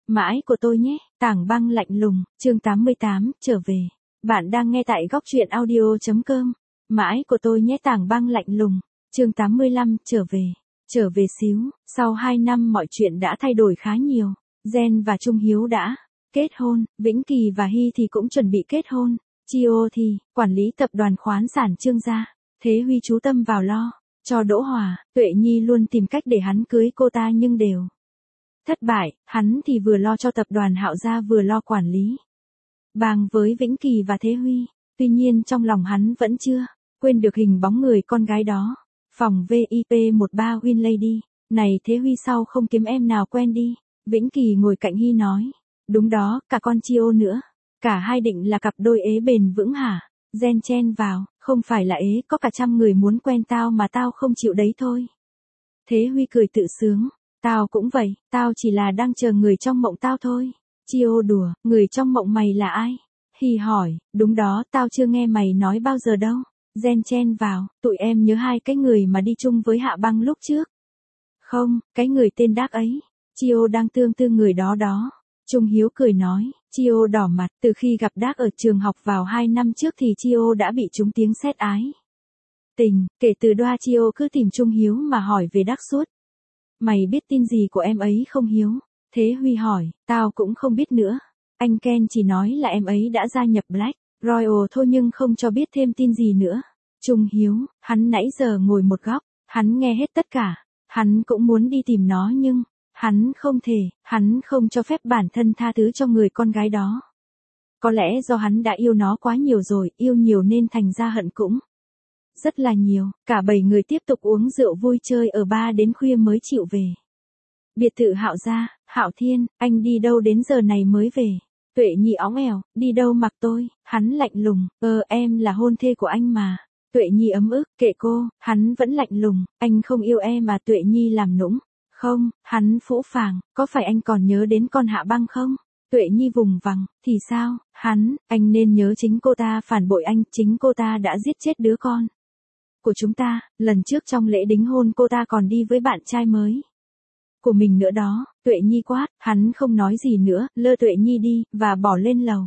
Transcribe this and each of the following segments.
Mãi của tôi nhé, Tảng Băng lạnh lùng, chương 88, trở về. Bạn đang nghe tại góc truyện audio.com. Mãi của tôi nhé, Tảng Băng lạnh lùng, chương 85, trở về. Trở về xíu, sau 2 năm mọi chuyện đã thay đổi khá nhiều. Gen và Trung Hiếu đã kết hôn, Vĩnh Kỳ và Hy thì cũng chuẩn bị kết hôn. Chio thì, quản lý tập đoàn khoáng sản Trương gia. Thế Huy chú tâm vào lo cho Đỗ Hòa. Tuệ Nhi luôn tìm cách để hắn cưới cô ta nhưng đều thất bại. Hắn thì vừa lo cho tập đoàn Hạo gia vừa lo quản lý bang với Vĩnh Kỳ và Thế Huy. Tuy nhiên trong lòng hắn vẫn chưa quên được hình bóng người con gái đó. Phòng VIP 13 Win Lady. Này Thế Huy, sao không kiếm em nào quen đi? Vĩnh Kỳ ngồi cạnh Hy nói. Đúng đó, cả con Chio nữa. Cả hai định là cặp đôi ế bền vững hả? Gen chen vào, không phải là ế, có cả trăm người muốn quen tao mà tao không chịu đấy thôi. Thế Huy cười tự sướng. Tao cũng vậy, tao chỉ là đang chờ người trong mộng tao thôi. Chio đùa, người trong mộng mày là ai? Hy hỏi, đúng đó, tao chưa nghe mày nói bao giờ đâu. Gen chen vào, tụi em nhớ hai cái người mà đi chung với Hạ Băng lúc trước. Không, cái người tên Đác ấy. Chio đang tương tư người đó đó. Trung Hiếu cười nói, Chio đỏ mặt, từ khi gặp Đác ở trường học vào 2 năm trước thì Chio đã bị trúng tiếng sét ái tình, kể từ đoa Chio cứ tìm Trung Hiếu mà hỏi về Đác suốt. Mày biết tin gì của em ấy không Hiếu? Thế Huy hỏi, tao cũng không biết nữa. Anh Ken chỉ nói là em ấy đã gia nhập Black Royal thôi nhưng không cho biết thêm tin gì nữa. Trung Hiếu, hắn nãy giờ ngồi một góc, hắn nghe hết tất cả. Hắn cũng muốn đi tìm nó nhưng hắn không thể, hắn không cho phép bản thân tha thứ cho người con gái đó. Có lẽ do hắn đã yêu nó quá nhiều rồi, yêu nhiều nên thành ra hận cũng rất là nhiều. Cả 7 người tiếp tục uống rượu vui chơi ở bar đến khuya mới chịu về. Biệt thự Hạo gia. Hạo Thiên, anh đi đâu đến giờ này mới về? Tuệ Nhi óng ẻo, đi đâu mặc tôi? Hắn lạnh lùng, em là hôn thê của anh mà. Tuệ Nhi ấm ức, kệ cô. Hắn vẫn lạnh lùng, anh không yêu em mà. Tuệ Nhi làm nũng. Không, hắn phũ phàng, có phải anh còn nhớ đến con Hạ Băng không? Tuệ Nhi vùng vằng, thì sao? Anh nên nhớ chính cô ta phản bội anh, chính cô ta đã giết chết đứa con của chúng ta. Lần trước trong lễ đính hôn cô ta còn đi với bạn trai mới của mình nữa đó. Tuệ Nhi quát, hắn không nói gì nữa, lơ Tuệ Nhi đi, và bỏ lên lầu.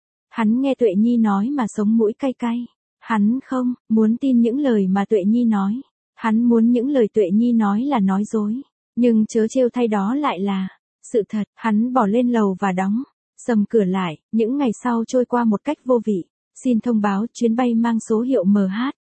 Hắn nghe Tuệ Nhi nói mà sống mũi cay cay. Hắn không muốn tin những lời mà Tuệ Nhi nói. Hắn muốn những lời Tuệ Nhi nói là nói dối. Nhưng chớ trêu thay đó lại là sự thật. Hắn bỏ lên lầu và đóng sầm cửa lại. Những ngày sau trôi qua một cách vô vị. Xin thông báo chuyến bay mang số hiệu MH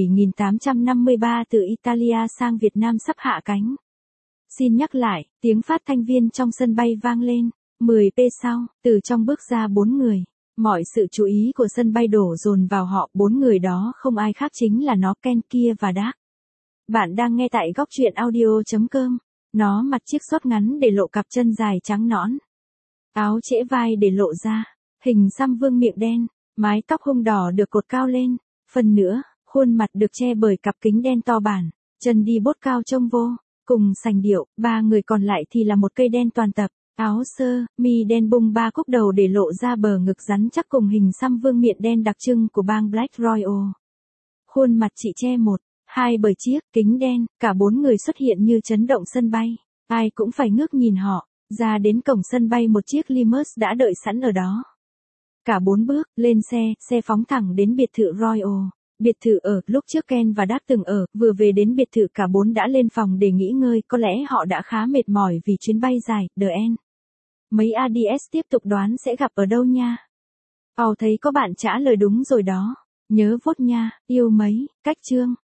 7853 từ Italia sang Việt Nam sắp hạ cánh. Xin nhắc lại, tiếng phát thanh viên trong sân bay vang lên. 10p sau, từ trong bước ra 4 người. Mọi sự chú ý của sân bay đổ dồn vào họ. 4 người đó không ai khác chính là nó, Ken kia và Đác. Bạn đang nghe tại góc truyện audio.com. Nó mặc chiếc short ngắn để lộ cặp chân dài trắng nõn. Áo trễ vai để lộ ra. Hình xăm vương miệng đen. Mái tóc hung đỏ được cột cao lên. Phần nữa, khuôn mặt được che bởi cặp kính đen to bản. Chân đi bốt cao trông vô cùng sành điệu. 3 người còn lại thì là một cây đen toàn tập. Áo sơ, mi đen bung 3 cúc đầu để lộ ra bờ ngực rắn chắc cùng hình xăm vương miện đen đặc trưng của bang Black Royal. Khuôn mặt chị che 1-2 bởi chiếc kính đen. Cả 4 người xuất hiện như chấn động sân bay. Ai cũng phải ngước nhìn họ. Ra đến cổng sân bay một chiếc Limus đã đợi sẵn ở đó. Cả 4 bước lên xe phóng thẳng đến biệt thự Royal. Biệt thự ở lúc trước Ken và Đác từng ở. Vừa về đến biệt thự cả 4 đã lên phòng để nghỉ ngơi. Có lẽ họ đã khá mệt mỏi vì chuyến bay dài. The End. Mấy ADS tiếp tục đoán sẽ gặp ở đâu nha. Thấy có bạn trả lời đúng rồi đó. Nhớ vote nha, yêu mấy, cách chương.